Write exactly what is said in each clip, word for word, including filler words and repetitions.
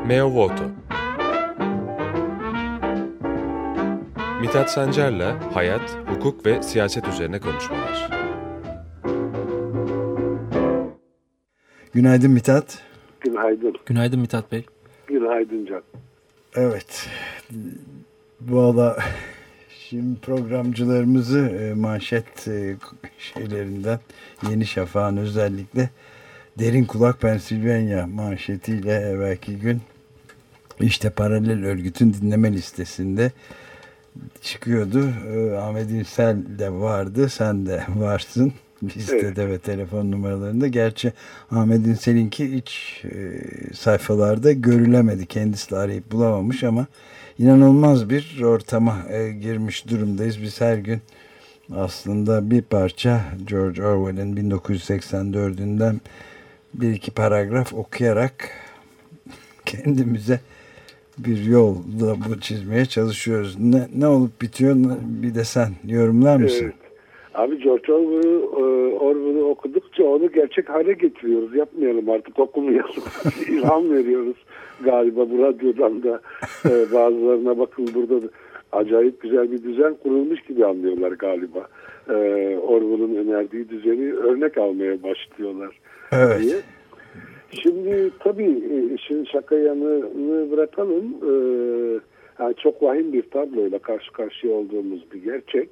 Meo Voto. Mithat Sancar'la hayat, hukuk ve siyaset üzerine konuşmalar. Günaydın Mithat. Günaydın. Günaydın Mithat Bey. Günaydın Can. Evet. Bu arada şimdi programcılarımızı manşet şeylerinden, Yeni Şafak'ın özellikle Derin Kulak Pensilvanya manşetiyle evvelki gün işte paralel örgütün dinleme listesinde çıkıyordu. Ahmet İnsel de vardı, sen de varsın listede, evet. Ve telefon numaralarında. Gerçi Ahmet İnsel'inki hiç e, sayfalarda görülemedi. Kendisi de arayıp bulamamış ama inanılmaz bir ortama e, girmiş durumdayız. Biz her gün aslında bir parça George Orwell'in bin dokuz yüz seksen dördünden bir iki paragraf okuyarak kendimize bir yolda bu çizmeye çalışıyoruz. Ne, ne olup bitiyor bir de sen yorumlar mısın? Evet. Abi George Orwell'ı, Orwell'ı okudukça onu gerçek hale getiriyoruz. Yapmayalım artık, okumayalım. İlham veriyoruz galiba bu radyodan da. Bazılarına bakın burada acayip güzel bir düzen kurulmuş gibi anlıyorlar galiba. Orwell'ın önerdiği düzeni örnek almaya başlıyorlar. Evet. Diye. Şimdi tabii işin şaka yanını bırakalım. Yani çok vahim bir tabloyla karşı karşıya olduğumuz bir gerçek.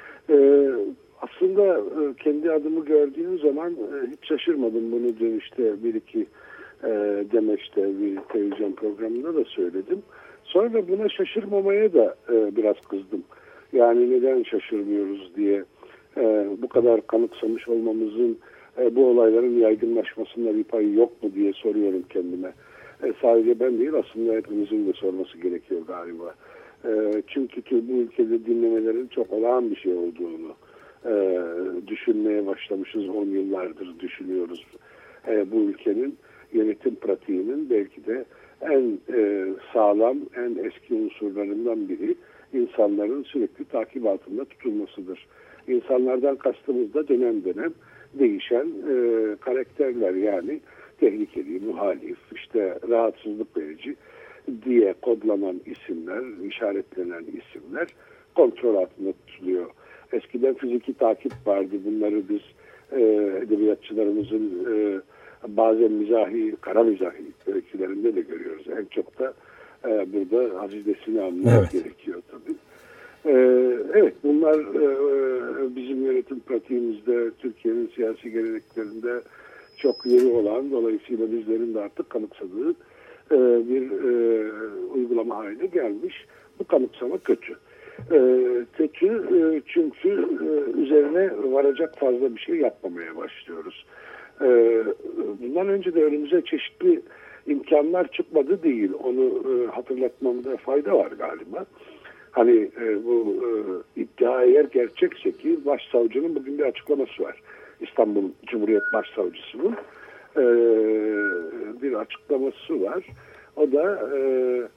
Aslında kendi adımı gördüğüm zaman hiç şaşırmadım. Bunu dün işte bir iki demeçte bir televizyon programında da söyledim. Sonra buna şaşırmamaya da biraz kızdım. Yani neden şaşırmıyoruz diye bu kadar kanıksamış olmamızın bu olayların yaygınlaşmasında bir payı yok mu diye soruyorum kendime. Sadece ben değil, aslında hepimizin de sorması gerekiyor galiba. Çünkü bu ülkede dinlemelerin çok olağan bir şey olduğunu Ee, düşünmeye başlamışız. on yıllardır düşünüyoruz. Ee, bu ülkenin yönetim pratiğinin belki de en e, sağlam, en eski unsurlarından biri insanların sürekli takip altında tutulmasıdır. İnsanlardan kastımız da dönem dönem değişen e, karakterler, yani tehlikeli, muhalif, işte rahatsızlık verici diye kodlanan isimler, işaretlenen isimler kontrol altında tutuluyor. Eskiden fiziki takip vardı. Bunları biz e, edebiyatçılarımızın e, bazen mizahi, kara mizahi öykülerinde de görüyoruz. En çok da e, burada Aziz Nesin'i anlamak evet. gerekiyor tabii. E, evet, bunlar e, bizim yönetim pratiğimizde, Türkiye'nin siyasi geleneklerinde çok yeni olan, dolayısıyla bizlerin de artık kanıksadığı e, bir e, uygulama haline gelmiş. Bu kanıksama kötü. Ee, kötü e, çünkü e, üzerine varacak fazla bir şey yapmamaya başlıyoruz. Ee, bundan önce de önümüze çeşitli imkanlar çıkmadı değil. Onu e, hatırlatmamda fayda var galiba. Hani e, bu e, iddia eğer gerçekse ki Başsavcının bugün bir açıklaması var. İstanbul Cumhuriyet Başsavcısının e, bir açıklaması var. O da e,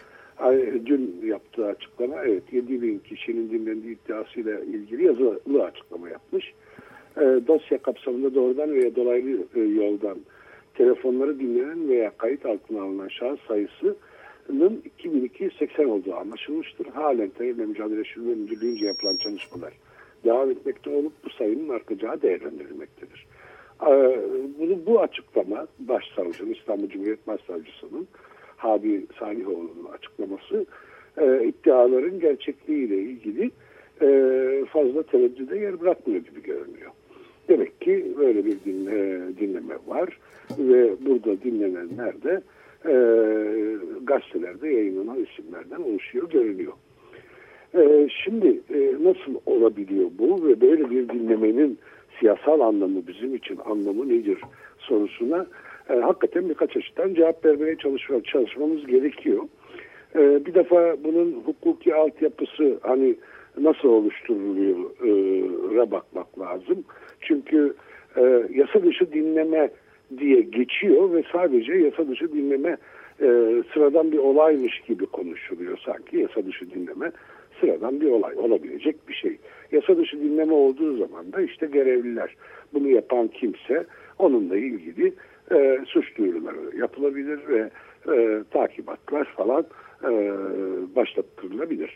dün yaptığı açıklama, evet, yedi bin kişinin dinlendiği iddiasıyla ilgili yazılı açıklama yapmış. E, dosya kapsamında doğrudan veya dolaylı e, yoldan telefonları dinlenen veya kayıt altına alınan şahıs sayısının iki bin iki yüz seksen olduğu anlaşılmıştır. Halen terörle mücadele şube müdürlüğünce yapılan çalışmalar devam etmekte olup bu sayının artacağı değerlendirilmektedir. E, bunu, bu açıklama Başsavcının, İstanbul Cumhuriyet Başsavcısının Hadi Salihoğlu'nun açıklaması e, iddiaların gerçekliğiyle ilgili e, fazla tereddüde yer bırakmıyor gibi görünüyor. Demek ki böyle bir dinle, dinleme var ve burada dinlenenler de e, gazetelerde yayınlanan isimlerden oluşuyor görünüyor. E, şimdi e, nasıl olabiliyor bu ve böyle bir dinlemenin siyasal anlamı, bizim için anlamı nedir sorusuna E, hakikaten birkaç açıdan cevap vermeye çalışma, çalışmamız gerekiyor. E, bir defa bunun hukuki altyapısı hani nasıl oluşturuluyor e, bakmak lazım. Çünkü e, yasa dışı dinleme diye geçiyor ve sadece yasa dışı dinleme e, sıradan bir olaymış gibi konuşuluyor sanki. Yasa dışı dinleme sıradan bir olay, olabilecek bir şey. Yasa dışı dinleme olduğu zaman da işte görevliler, bunu yapan kimse onunla ilgili e, suç duyuruları yapılabilir ve e, takibatlar falan e, başlatılabilir.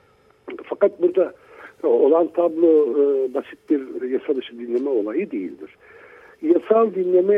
Fakat burada olan tablo e, basit bir yasa dışı dinleme olayı değildir. Yasal dinleme,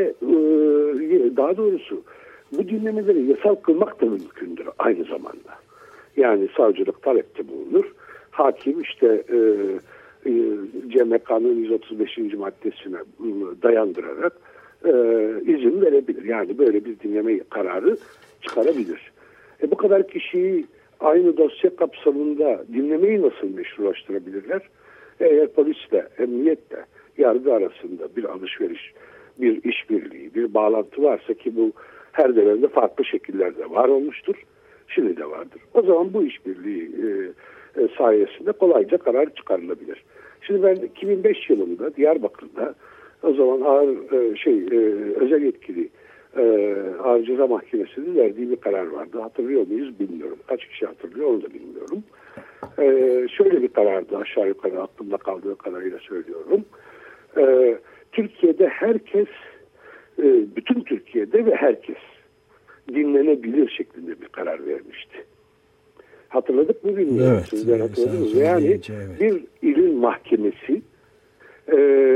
e, daha doğrusu bu dinlemeleri yasal kılmak da mümkündür aynı zamanda. Yani savcılık talepte bulunur. Hakim işte e, e, C M K'nın yüz otuz beşinci maddesine dayandırarak e, izin verebilir. Yani böyle bir dinleme kararı çıkarabilir. E, bu kadar kişiyi aynı dosya kapsamında dinlemeyi nasıl meşrulaştırabilirler? Eğer polisle, emniyetle, yargı arasında bir alışveriş, bir işbirliği, bir bağlantı varsa ki bu her dönemde farklı şekillerde var olmuştur. Şimdi de vardır. O zaman bu işbirliği e, e, sayesinde kolayca karar çıkarılabilir. Şimdi ben iki bin beş yılında Diyarbakır'da o zaman ağır e, şey e, özel yetkili e, Ağır Ceza Mahkemesi'nin verdiği bir karar vardı. Hatırlıyor muyuz bilmiyorum. Kaç kişi hatırlıyor onu da bilmiyorum. E, şöyle bir karardı, aşağı yukarı aklımda kaldığı kadarıyla söylüyorum. E, Türkiye'de herkes, e, bütün Türkiye'de ve herkes dinlenebilir şeklinde bir karar vermişti. Hatırladık mı bilmiyorum. Evet, Sizler evet, hatırladınız mı? Yani evet. bir ilin mahkemesi e,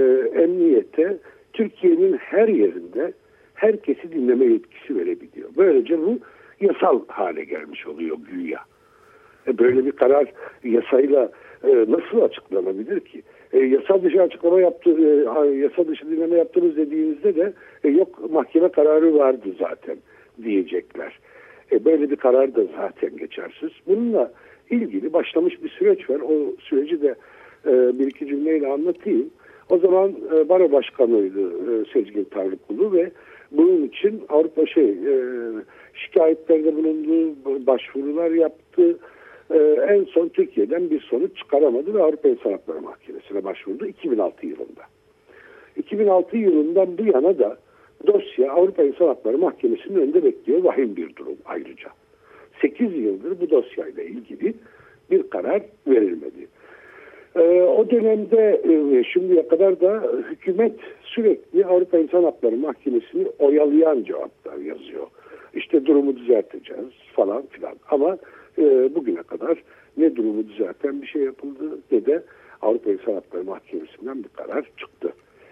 emniyete Türkiye'nin her yerinde herkesi dinleme yetkisi verebiliyor. Böylece bu yasal hale gelmiş oluyor güya. E, böyle bir karar yasayla e, nasıl açıklanabilir ki? E, yasa dışı açıklama yaptı, e, yasa dışı dinleme yaptınız dediğinizde de e, yok mahkeme kararı vardı zaten diyecekler. E, böyle bir karar da zaten geçersiz. Bununla ilgili başlamış bir süreç var. O süreci de e, bir iki cümleyle anlatayım. O zaman e, Baro Başkanı'ydı e, Sezgin Tanrıkulu ve bunun için Avrupa şey e, şikayetlerde bulundu, başvurular yaptı. E, en son Türkiye'den bir sonuç çıkaramadı ve Avrupa İnsan Hakları Mahkemesi'ne başvurdu iki bin altı yılında. iki bin altı yılından bu yana da dosya Avrupa İnsan Hakları Mahkemesi'nin önünde bekliyor. Vahim bir durum ayrıca. sekiz yıldır bu dosyayla ilgili bir karar verilmedi. Ee, o dönemde e, şimdiye kadar da hükümet sürekli Avrupa İnsan Hakları Mahkemesi'ni oyalayan cevaplar yazıyor. İşte durumu düzelteceğiz falan filan. Ama e, bugüne kadar ne durumu düzelten bir şey yapıldı ne de Avrupa İnsan Hakları Mahkemesi'nden bir karar çıktı.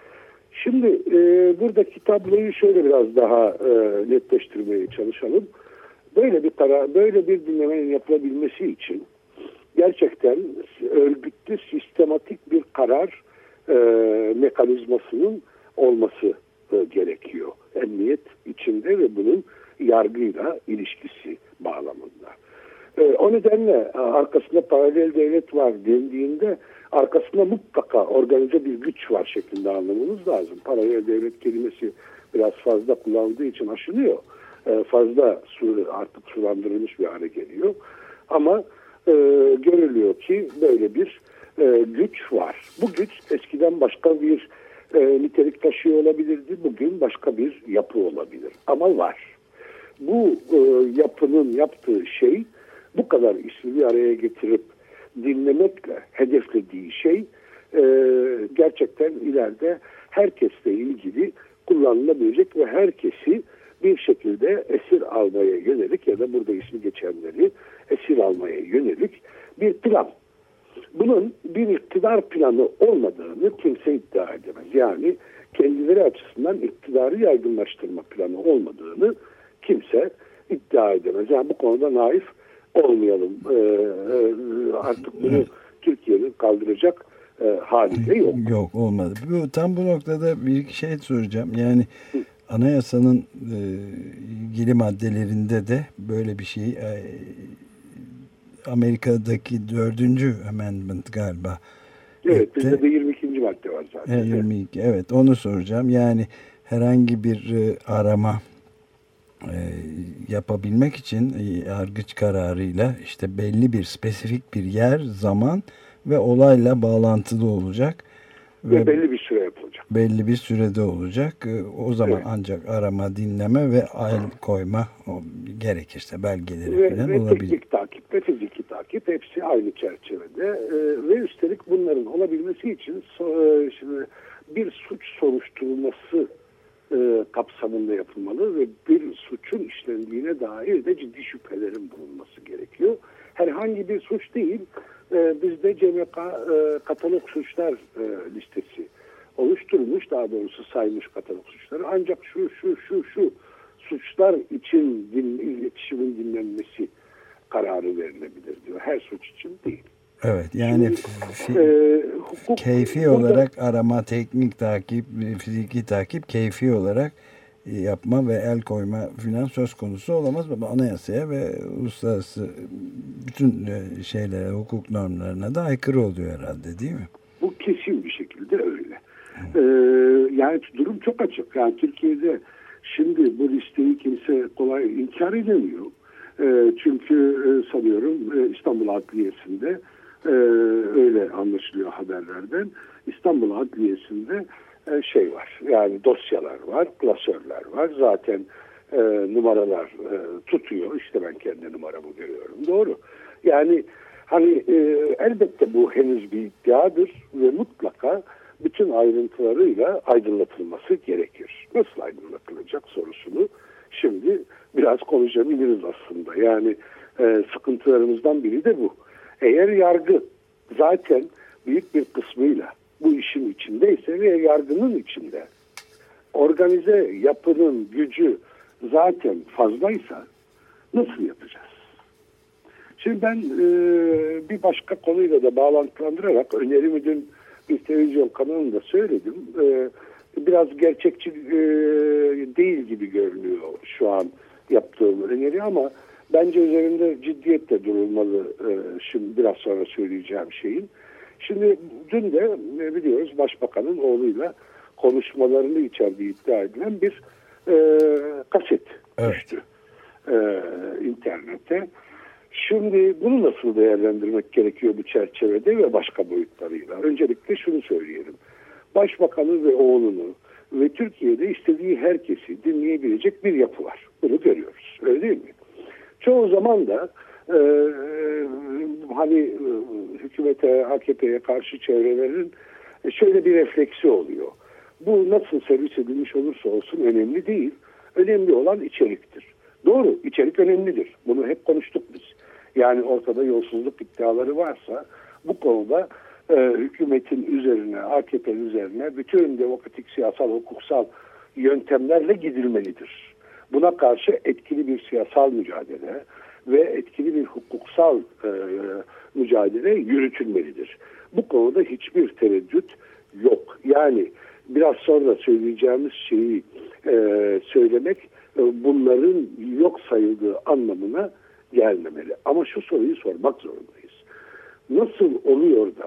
Şimdi e, buradaki tabloyu şöyle biraz daha e, netleştirmeye çalışalım. Böyle bir karar, böyle bir dinlemenin yapılabilmesi için gerçekten örgütlü, sistematik bir karar e, mekanizmasının olması e, gerekiyor. Emniyet içinde ve bunun yargıyla ilişkisi bağlamında. E, o nedenle arkasında paralel devlet var dendiğinde arkasında mutlaka organize bir güç var şeklinde anlamamız lazım. Paralel devlet kelimesi biraz fazla kullanıldığı için aşılıyor. E, fazla su, artık sulandırılmış bir hale geliyor. Ama e, görülüyor ki böyle bir e, güç var. Bu güç eskiden başka bir e, nitelik taşıyor olabilirdi. Bugün başka bir yapı olabilir. Ama var. Bu e, yapının yaptığı şey bu kadar ismi bir araya getirip dinlemekle hedeflediği şey e, gerçekten ileride herkesle ilgili kullanılabilecek ve herkesi bir şekilde esir almaya yönelik ya da burada ismi geçenleri esir almaya yönelik bir plan. Bunun bir iktidar planı olmadığını kimse iddia edemez. Yani kendileri açısından iktidarı yaygınlaştırma planı olmadığını kimse iddia edemez. Yani bu konuda naif olmayalım. Ee, e, artık bunu evet. Türkiye'nin kaldıracak e, hali de yok. Yok olmadı. Bu, tam bu noktada bir şey soracağım. Yani Hı. anayasanın e, ilgili maddelerinde de böyle bir şey e, Amerika'daki dördüncü amendment galiba. Evet, bizde de yirmi ikinci madde var zaten. E, yirmi iki, evet, onu soracağım. Yani herhangi bir e, arama e, yapabilmek için e, yargıç kararıyla işte belli bir spesifik bir yer, zaman ve olayla bağlantılı olacak. Ve, ve belli bir süre yapılacak. Belli bir sürede olacak. E, o zaman evet. Ancak arama, dinleme ve el koyma o, gerekirse belgeleri ve, falan ve olabilir. Ve teknik takip ve fiziki takip hepsi aynı çerçevede. E, ve üstelik bunların olabilmesi için so, e, şimdi bir suç soruşturulması e, kapsamında yapılmalı ve bir suçun işlendiğine dair de ciddi şüphelerin bulunması gerekiyor. Herhangi bir suç değil, e, bizde C M K e, katalog suçlar e, listesi oluşturulmuş, daha doğrusu saymış katalog suçları. Ancak şu şu şu şu suçlar için din, iletişimin dinlenmesi kararı verilebilir diyor. Her suç için değil. Evet, yani Şimdi, e, hukuk, keyfi burada, olarak arama, teknik takip, fiziki takip keyfi olarak yapma ve el koyma filan söz konusu olamaz. Ama anayasaya ve uluslararası bütün şeylere, hukuk normlarına da aykırı oluyor herhalde, değil mi? Bu kesin bir şekilde öyle. Ee, yani durum çok açık. Yani Türkiye'de şimdi bu listeyi kimse kolay inkar edemiyor. Ee, çünkü e, sanıyorum e, İstanbul Adliyesi'nde e, öyle anlaşılıyor haberlerden. İstanbul Adliyesi'nde e, şey var. Yani dosyalar var, klasörler var. Zaten e, numaralar e, tutuyor. İşte ben kendi numaramı görüyorum. Doğru. Yani hani e, elbette bu henüz bir iddiadır ve mutlaka bütün ayrıntılarıyla aydınlatılması gerekir. Nasıl aydınlatılacak sorusunu şimdi biraz konuşabiliriz aslında. Yani e, sıkıntılarımızdan biri de bu. Eğer yargı zaten büyük bir kısmıyla bu işin içindeyse ve yargının içinde organize yapının gücü zaten fazlaysa nasıl yapacağız? Şimdi ben e, bir başka konuyla da bağlantılandırarak önerimi dün bir televizyon kanalında söyledim. E, biraz gerçekçi e, değil gibi görünüyor şu an yaptığım öneri ama bence üzerinde ciddiyetle durulmalı e, şimdi biraz sonra söyleyeceğim şeyin. Şimdi dün de e, biliyoruz Başbakanın oğluyla konuşmalarını içerdiği iddia edilen bir e, kaset evet. düştü e, internete. Şimdi bunu nasıl değerlendirmek gerekiyor bu çerçevede ve başka boyutlarıyla? Öncelikle şunu söyleyelim. Başbakanı ve oğlunu ve Türkiye'de istediği herkesi dinleyebilecek bir yapı var. Bunu görüyoruz. Öyle değil mi? Çoğu zaman da e, hani e, hükümete, A K P'ye karşı çevrelerin şöyle bir refleksi oluyor. Bu nasıl servis edilmiş olursa olsun önemli değil. Önemli olan içeriktir. Doğru, içerik önemlidir. Bunu hep konuştuk biz. Yani ortada yolsuzluk iddiaları varsa bu konuda e, hükümetin üzerine, A K P'nin üzerine bütün demokratik, siyasal, hukuksal yöntemlerle gidilmelidir. Buna karşı etkili bir siyasal mücadele ve etkili bir hukuksal e, mücadele yürütülmelidir. Bu konuda hiçbir tereddüt yok. Yani biraz sonra söyleyeceğimiz şeyi e, söylemek e, bunların yok sayıldığı anlamına gelmemeli. Ama şu soruyu sormak zorundayız. Nasıl oluyor da,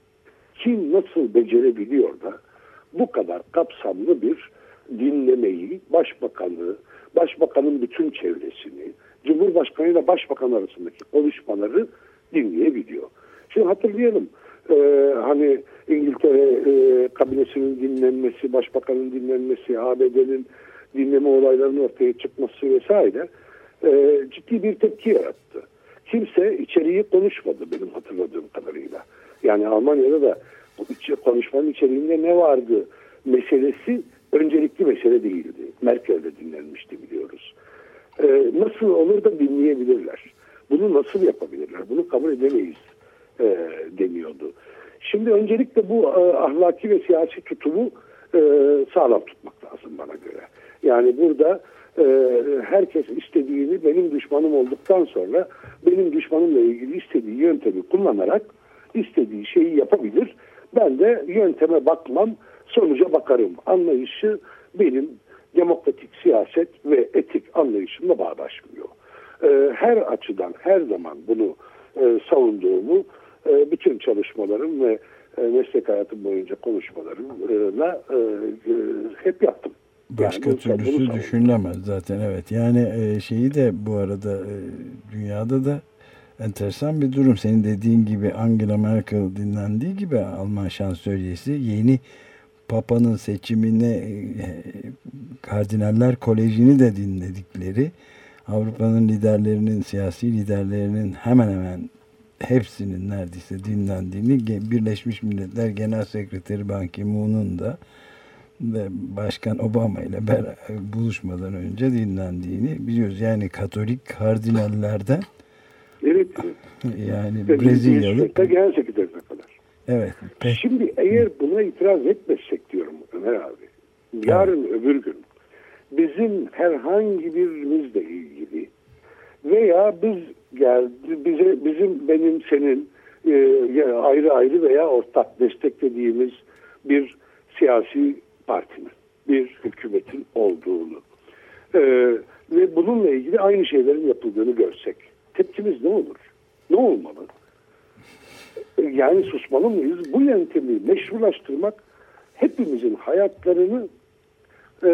kim nasıl becerebiliyor da bu kadar kapsamlı bir dinlemeyi, başbakanı, başbakanın bütün çevresini, Cumhurbaşkanı ile başbakan arasındaki konuşmaları dinleyebiliyor. Şimdi hatırlayalım, e, hani İngiltere e, kabinesinin dinlenmesi, başbakanın dinlenmesi, A B D'nin dinleme olaylarının ortaya çıkması vesaire e, ciddi bir tepki yarattı. Kimse içeriği konuşmadı benim hatırladığım kadarıyla. Yani Almanya'da da bu konuşmanın içeriğinde ne vardı meselesi öncelikli mesele değildi. Merkel'de dinlenmişti biliyoruz. Ee, nasıl olur da dinleyebilirler? Bunu nasıl yapabilirler? Bunu kabul edemeyiz e, deniyordu. Şimdi öncelikle bu e, ahlaki ve siyasi tutumu e, sağlam tutmak lazım bana göre. Yani burada e, herkes istediğini benim düşmanım olduktan sonra benim düşmanımla ilgili istediği yöntemi kullanarak istediği şeyi yapabilir. Ben de yönteme bakmam, sonuca bakarım anlayışı benim demokratik siyaset ve etik anlayışımla bağdaşmıyor. Ee, her açıdan her zaman bunu e, savunduğumu e, bütün çalışmalarım ve e, meslek hayatım boyunca konuşmalarımla e, e, hep yaptım. Başka yani türlüsü düşünülemez zaten, evet. Yani e, şeyi de bu arada e, dünyada da enteresan bir durum. Senin dediğin gibi Angela Merkel dinlendiği gibi Alman şansölyesi yeni Papa'nın seçimine Kardinaller Koleji'ni de dinledikleri, Avrupa'nın liderlerinin, siyasi liderlerinin hemen hemen hepsinin neredeyse dinlendiğini, Birleşmiş Milletler Genel Sekreteri Ban Ki-moon'un da ve Başkan Obama ile beraber buluşmadan önce dinlendiğini biliyoruz. Yani Katolik kardinallerden, evet, yani ve Brezilyalı genel sekreterine kadar. evet. Pe- Şimdi eğer buna itiraz etmezsek diyorum Ömer abi, yarın evet. öbür gün bizim herhangi birimizle ilgili veya biz geldi bize bizim benim senin e, ayrı ayrı veya ortak desteklediğimiz bir siyasi partinin, bir hükümetin olduğunu e, ve bununla ilgili aynı şeylerin yapıldığını görsek tepkimiz ne olur? Ne olmalı? Yani susmalı mıyız? Bu yöntemi meşrulaştırmak hepimizin hayatlarını e,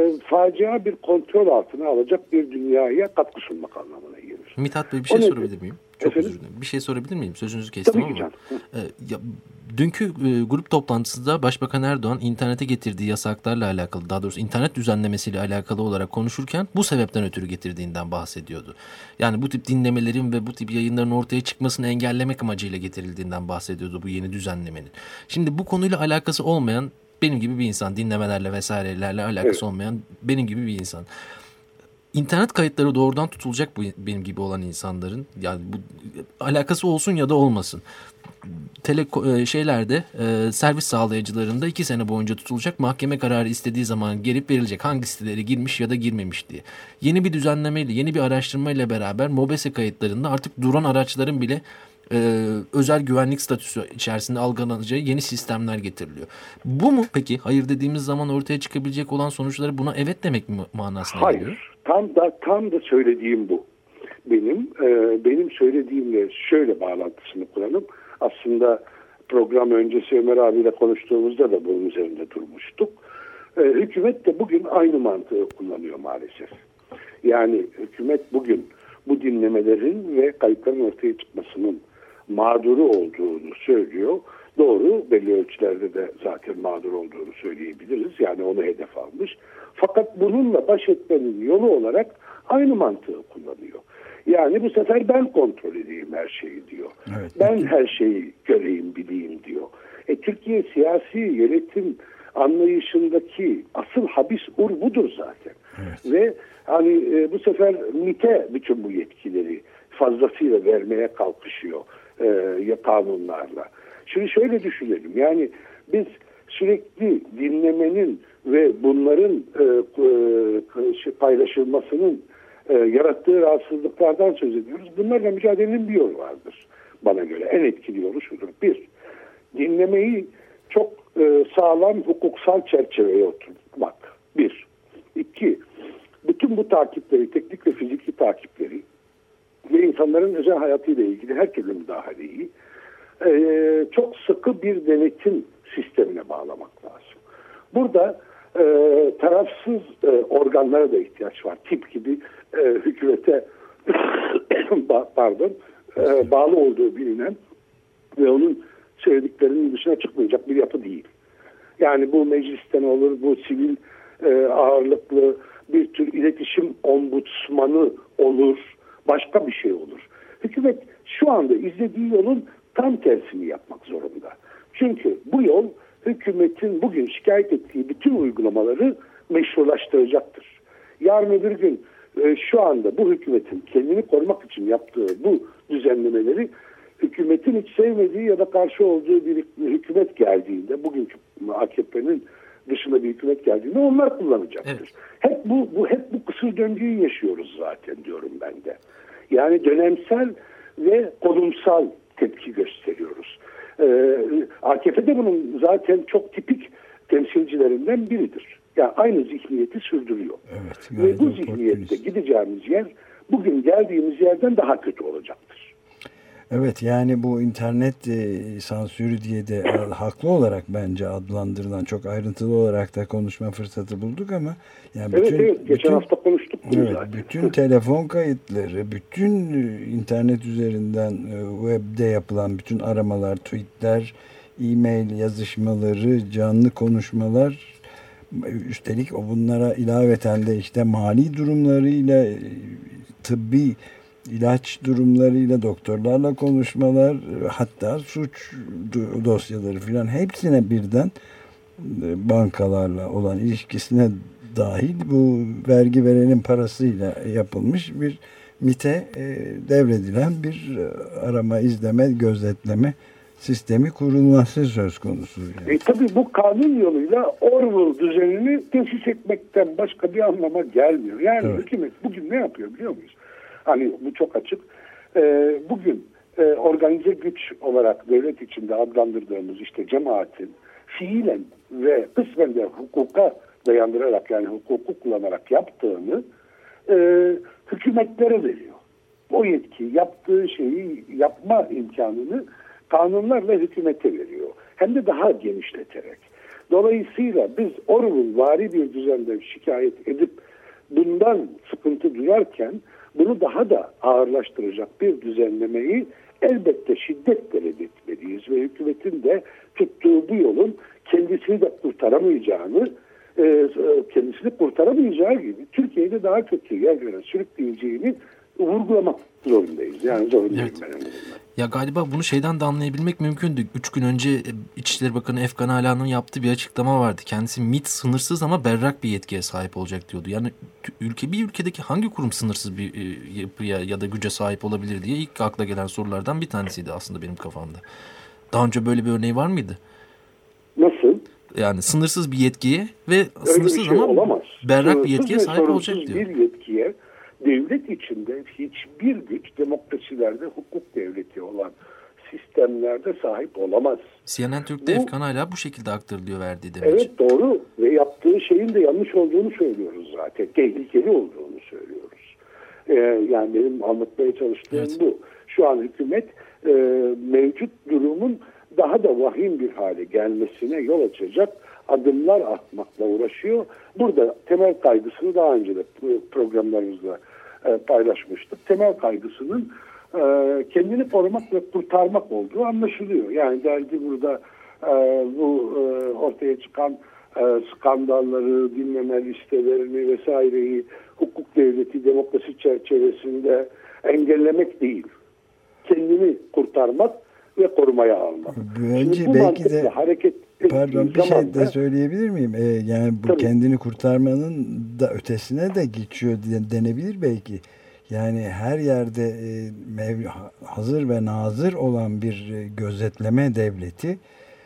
facia bir kontrol altına alacak bir dünyaya katkı sunmak anlamına gelir. Mithat Bey, bir şey o sorabilir miyim? Çok Efendim? özür dilerim. Bir şey sorabilir miyim? Sözünüzü kestim Tabii ama. ki canım. E, ya, dünkü e, grup toplantısında Başbakan Erdoğan internete getirdiği yasaklarla alakalı, daha doğrusu internet düzenlemesiyle alakalı olarak konuşurken bu sebepten ötürü getirdiğinden bahsediyordu. Yani bu tip dinlemelerin ve bu tip yayınların ortaya çıkmasını engellemek amacıyla getirildiğinden bahsediyordu bu yeni düzenlemenin. Şimdi bu konuyla alakası olmayan benim gibi bir insan, dinlemelerle vesairelerle alakası evet. olmayan benim gibi bir insan. İnternet kayıtları doğrudan tutulacak bu benim gibi olan insanların, yani bu alakası olsun ya da olmasın. Tele şeylerde e, servis sağlayıcılarında iki sene boyunca tutulacak, mahkeme kararı istediği zaman gelip verilecek hangi sitelere girmiş ya da girmemiş diye. Yeni bir düzenlemeyle, yeni bir araştırmayla beraber MOBESE kayıtlarında artık duran araçların bile e, özel güvenlik statüsü içerisinde algılanacağı yeni sistemler getiriliyor. Bu mu peki? Hayır dediğimiz zaman ortaya çıkabilecek olan sonuçları buna evet demek mi manasına Hayır. geliyor? Tam da tam da söylediğim bu. Benim e, benim söylediğimle şöyle bağlantısını kuralım. Aslında program öncesi Ömer abiyle konuştuğumuzda da bunun üzerinde durmuştuk. E, hükümet de bugün aynı mantığı kullanıyor maalesef. Yani hükümet bugün bu dinlemelerin ve kayıtların ortaya çıkmasının mağduru olduğunu söylüyor. Doğru, belli ölçülerde de zaten mağdur olduğunu söyleyebiliriz. Yani onu hedef almış. Fakat bununla baş etmenin yolu olarak aynı mantığı kullanıyor. Yani bu sefer ben kontrol edeyim her şeyi diyor. Evet, ben peki. her şeyi göreyim, bileyim diyor. E, Türkiye siyasi yönetim anlayışındaki asıl habis ur budur zaten. Evet. Ve hani e, bu sefer MİT'e bütün bu yetkileri fazlasıyla vermeye kalkışıyor e, ya kanunlarla. Şimdi şöyle düşünelim, yani biz sürekli dinlemenin ve bunların e, paylaşılmasının e, yarattığı rahatsızlıklardan söz ediyoruz. Bunlarla mücadelenin bir yolu vardır bana göre. En etkili yolu şudur. Bir, dinlemeyi çok e, sağlam hukuksal çerçeveye oturtmak. Bir. İki, bütün bu takipleri, teknik ve fiziki takipleri ve insanların özel hayatıyla ilgili her türlü müdahaleyi e, çok sıkı bir denetim sistemine bağlamak lazım. Burada e, tarafsız e, organlara da ihtiyaç var. Tip gibi e, hükümete pardon e, bağlı olduğu bilinen ve onun söylediklerinin dışına çıkmayacak bir yapı değil. Yani bu meclisten olur, bu sivil e, ağırlıklı bir tür iletişim ombudsmanı olur, başka bir şey olur. Hükümet şu anda izlediği yolun tam tersini yapmak zorunda. Çünkü bu yol hükümetin bugün şikayet ettiği bütün uygulamaları meşrulaştıracaktır. Yarın öbür gün e, şu anda bu hükümetin kendini korumak için yaptığı bu düzenlemeleri hükümetin hiç sevmediği ya da karşı olduğu bir hükümet geldiğinde, bugünkü A K P'nin dışında bir hükümet geldiğinde onlar kullanacaktır. Evet. Hep bu, bu hep bu kısır döngüyü yaşıyoruz zaten diyorum ben de. Yani dönemsel ve konumsal tepki gösteriyoruz. Ee, A K P de bunun zaten çok tipik temsilcilerinden biridir. Yani aynı zihniyeti sürdürüyor. Evet, ve bu zihniyette gideceğimiz yer bugün geldiğimiz yerden daha kötü olacaktır. Evet, yani bu internet e, sansürü diye de e, haklı olarak bence adlandırılan, çok ayrıntılı olarak da konuşma fırsatı bulduk ama yani evet bütün, evet geçen bütün, hafta konuştuk bunu evet, zaten. Bütün telefon kayıtları, bütün internet üzerinden e, webde yapılan bütün aramalar, tweetler, e-mail yazışmaları, canlı konuşmalar, üstelik o bunlara ilaveten de işte mali durumlarıyla, tıbbi ilaç durumlarıyla, doktorlarla konuşmalar, hatta suç dosyaları filan, hepsine birden bankalarla olan ilişkisine dahil bu vergi verenin parasıyla yapılmış bir MİT'e e, devredilen bir arama, izleme, gözetleme sistemi kurulması söz konusu. Yani. E, tabii bu kanun yoluyla Orwell düzenini tesis etmekten başka bir anlama gelmiyor. Yani evet. Hükümet bugün ne yapıyor biliyor muyuz? Hani bu çok açık. Ee, bugün e, organize güç olarak devlet içinde adlandırdığımız işte cemaatin fiilen ve kısmen de hukuka dayandırarak, yani hukuku kullanarak yaptığını e, hükümetlere veriyor. O yetki, yaptığı şeyi yapma imkanını kanunlarla hükümete veriyor. Hem de daha genişleterek. Dolayısıyla biz Orwellvari bir düzende şikayet edip bundan sıkıntı duyarken bunu daha da ağırlaştıracak bir düzenlemeyi elbette şiddetle reddetmeliyiz ve hükümetin de tuttuğu bu yolun kendisini de kurtaramayacağını, kendisini kurtaramayacağı gibi Türkiye'yi de daha kötü yerlere sürükleyeceğini vurgulamak zorundayız. Yani zorundayım evet. ben. Ya galiba bunu şeyden de anlayabilmek mümkündü. Üç gün önce İçişleri Bakanı Efkan Ala'nın yaptığı bir açıklama vardı. Kendisi MİT sınırsız ama berrak bir yetkiye sahip olacak diyordu. Yani ülke bir ülkedeki hangi kurum sınırsız bir yapıya ya da güce sahip olabilir diye ilk akla gelen sorulardan bir tanesiydi aslında benim kafamda. Daha önce böyle bir örneği var mıydı? Nasıl? Yani sınırsız bir yetkiye ve öyle sınırsız şey ama olamaz. berrak sınırsız bir yetkiye sahip olacak diyor. Bir yetkiye devlet içinde hiçbir güç demokrasilerde hukuk devleti olan sistemlerde sahip olamaz. C N N Türk'te Efkan hala bu şekilde aktarılıyor verdiği demek. Evet doğru ve yaptığı şeyin de yanlış olduğunu söylüyoruz zaten. Tehlikeli olduğunu söylüyoruz. Ee, yani benim anlatmaya çalıştığım evet. bu. Şu an hükümet e, mevcut durumun daha da vahim bir hale gelmesine yol açacak adımlar atmakla uğraşıyor. Burada temel kaygısını daha önce de programlarımızda e, paylaşmıştık. Temel kaygısının e, kendini korumak ve kurtarmak olduğu anlaşılıyor. Yani derdi burada e, bu e, ortaya çıkan e, skandalları, dinleme listelerini vesaireyi hukuk devleti, demokrasi çerçevesinde engellemek değil. Kendini kurtarmak ve korumaya almak. Önce belki de hareket pardon bir şey de söyleyebilir miyim? Ee, yani bu tabii. kendini kurtarmanın da ötesine de geçiyor denebilir belki. Yani her yerde e, mev, hazır ve nazır olan bir e, gözetleme devleti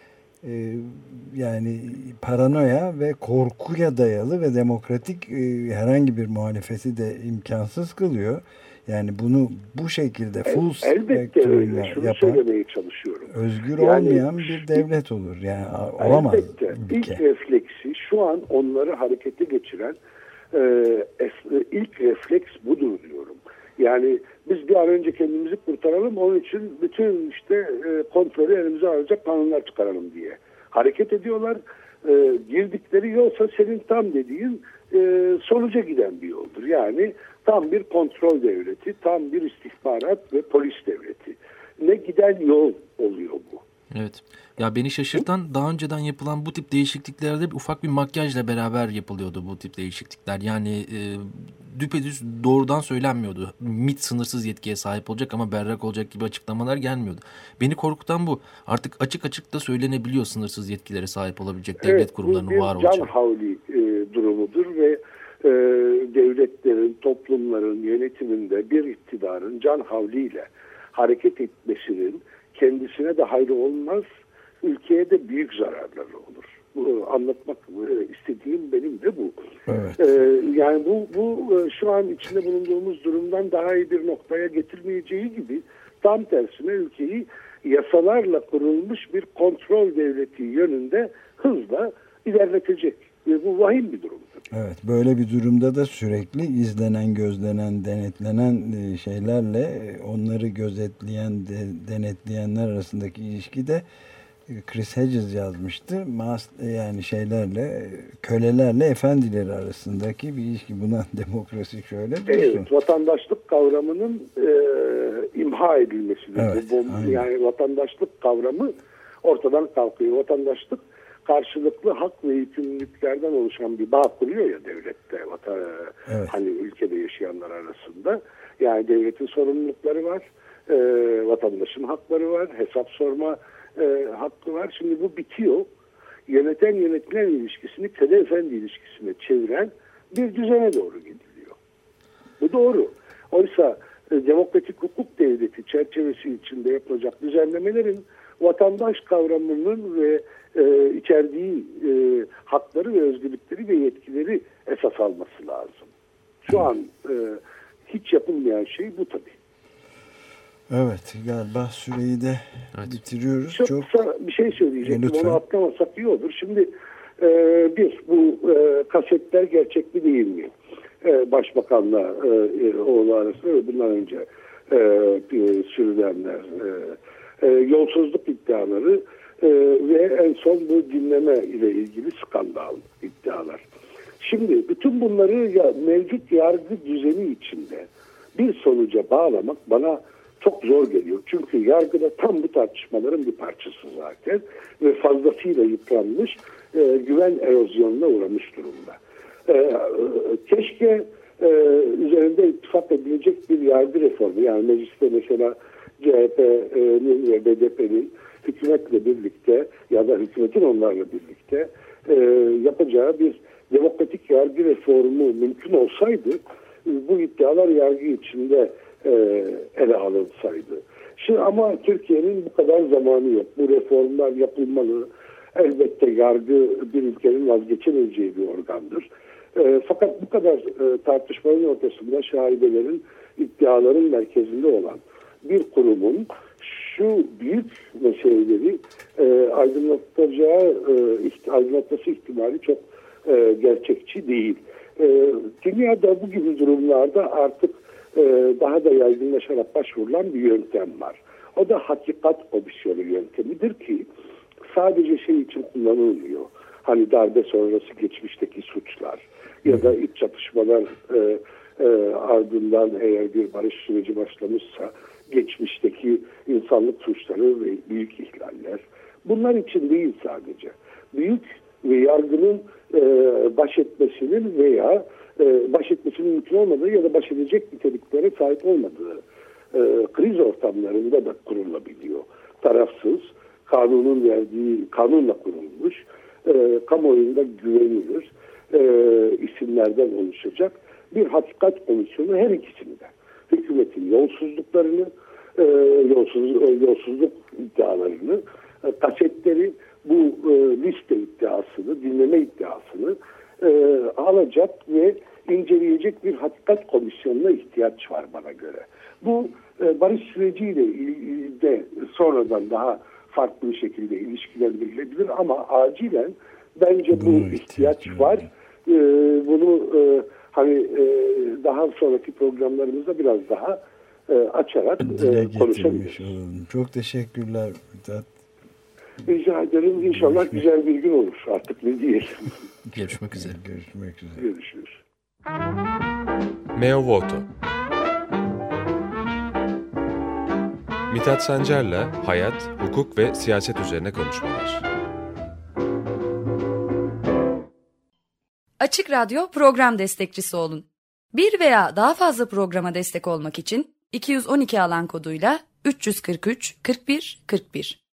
e, yani paranoya ve korkuya dayalı ve demokratik e, herhangi bir muhalefeti de imkansız kılıyor. Yani bunu bu şekilde full spektrum yapan, söylemeye çalışıyorum. Özgür yani, olmayan bir devlet olur. Yani olamaz. Elbette. İlk refleksi şu an onları harekete geçiren e, ilk refleks budur diyorum. Yani biz bir an önce kendimizi kurtaralım, onun için bütün işte e, kontrolü elimize alacak kanunlar çıkaralım diye hareket ediyorlar. E, girdikleri yolsa senin tam dediğin e, sonuca giden bir yoldur. Yani tam bir kontrol devleti, tam bir istihbarat ve polis devleti. Ne giden yol oluyor bu. Evet. Ya beni şaşırtan daha önceden yapılan bu tip değişikliklerde ufak bir makyajla beraber yapılıyordu bu tip değişiklikler. Yani e, düpedüz doğrudan söylenmiyordu. MİT sınırsız yetkiye sahip olacak ama berrak olacak gibi açıklamalar gelmiyordu. Beni korkutan bu. Artık açık açık da söylenebiliyor sınırsız yetkilere sahip olabilecek devlet evet, kurumlarının var olacağı. Evet, bu bir can havli e, durumudur ve e, devletlerin, toplumların yönetiminde bir iktidarın can havliyle hareket etmesinin kendisine de hayrı olmaz, ülkeye de büyük zararları olur. Bu, anlatmak istediğim benim de bu. Evet. Ee, yani bu, bu şu an içinde bulunduğumuz durumdan daha iyi bir noktaya getirmeyeceği gibi tam tersine ülkeyi yasalarla kurulmuş bir kontrol devleti yönünde hızla ilerletecek. Ve bu vahim bir durumdur. Evet, böyle bir durumda da sürekli izlenen, gözlenen, denetlenen şeylerle onları gözetleyen, de, denetleyenler arasındaki ilişki de Chris Hedges yazmıştı. Yani şeylerle, kölelerle efendileri arasındaki bir ilişki. Buna demokrasi şöyle dursun. Evet, vatandaşlık kavramının e, imha edilmesidir. Evet, Bu, yani vatandaşlık kavramı ortadan kalkıyor. Vatandaşlık karşılıklı hak ve yükümlülüklerden oluşan bir bağ kuruyor ya devlette, vatan, evet. hani ülkede yaşayanlar arasında. Yani devletin sorumlulukları var, e, vatandaşın hakları var, hesap sorma e, hakkı var. Şimdi bu bitiyor. yöneten yönetilen ilişkisini Kadı Efendi ilişkisine çeviren bir düzene doğru gidiliyor. Bu doğru. Oysa e, demokratik hukuk devleti çerçevesi içinde yapılacak düzenlemelerin vatandaş kavramının ve e, içerdiği e, hakları ve özgürlükleri ve yetkileri esas alması lazım. Şu an e, hiç yapılmayan şey bu tabii. Evet, galiba süreyi de evet. bitiriyoruz. Çok, Çok kısa bir şey söyleyecektim. Lütfen. Onu atlamasak iyi olur. Şimdi e, bir, bu e, kasetler gerçek mi değil mi? E, Başbakanla e, oğlu arasında ve bundan önce e, e, sürülenler, e, e, yolsuzluk iddiaları e, ve en son bu dinleme ile ilgili skandal iddialar. Şimdi bütün bunları ya, mevcut yargı düzeni içinde bir sonuca bağlamak bana çok zor geliyor. Çünkü yargıda tam bu tartışmaların bir parçası zaten ve fazlasıyla yıpranmış, e, güven erozyonuna uğramış durumda. E, e, keşke e, üzerinde ittifak edilecek bir yargı reformu, yani mecliste mesela C H P'nin ve B D P'nin hükümetle birlikte ya da hükümetin onlarla birlikte e, yapacağı bir demokratik yargı reformu mümkün olsaydı bu iddialar yargı içinde e, ele alınsaydı. Şimdi ama Türkiye'nin bu kadar zamanı yok. Bu reformlar yapılmalı. Elbette yargı bir ülkenin vazgeçemeyeceği bir organdır. E, fakat bu kadar e, tartışmanın ortasında şaibelerin, iddiaların merkezinde olan bir kurumun şu büyük meseleleri e, aydınlatacağı, e, aydınlatması ihtimali çok e, gerçekçi değil. E, dünyada bu gibi durumlarda artık e, daha da yaygınlaşarak başvurulan bir yöntem var. O da hakikat komisyonu yöntemidir ki sadece şey için kullanılmıyor. Hani darbe sonrası geçmişteki suçlar ya da iç çatışmalar e, e, ardından eğer bir barış süreci başlamışsa geçmişteki insanlık suçları ve büyük ihlaller. Bunlar için değil sadece. Büyük ve yargının e, baş etmesinin veya e, baş etmesinin mümkün olmadığı ya da baş edecek niteliklere sahip olmadığı e, kriz ortamlarında da kurulabiliyor. Tarafsız, kanunun verdiği, kanunla kurulmuş, e, kamuoyunda güvenilir e, isimlerden oluşacak bir hakikat komisyonu her ikisinde. Hükümetin yolsuzluklarını, e, yolsuz, yolsuzluk iddialarını, e, kasetleri, bu e, liste iddiasını, dinleme iddiasını e, alacak ve inceleyecek bir hakikat komisyonuna ihtiyaç var bana göre. Bu e, barış süreciyle de sonradan daha farklı bir şekilde ilişkilendirilebilir ama acilen bence bu Bunun ihtiyaç var. E, bunu e, hani e, daha sonraki programlarımızda biraz daha e, açarak e, konuşabiliriz. Çok teşekkürler Mithat. Rica ederim. İnşallah Görüşmek. güzel bir gün olur. Artık ne diyelim. Görüşmek üzere. Görüşmek üzere. Görüşürüz. Meo Voto. Mithat Sancar'la hayat, hukuk ve siyaset üzerine konuşmalar. Açık Radyo program destekçisi olun. Bir veya daha fazla programa destek olmak için iki yüz on iki alan koduyla üç yüz kırk üç kırk bir kırk bir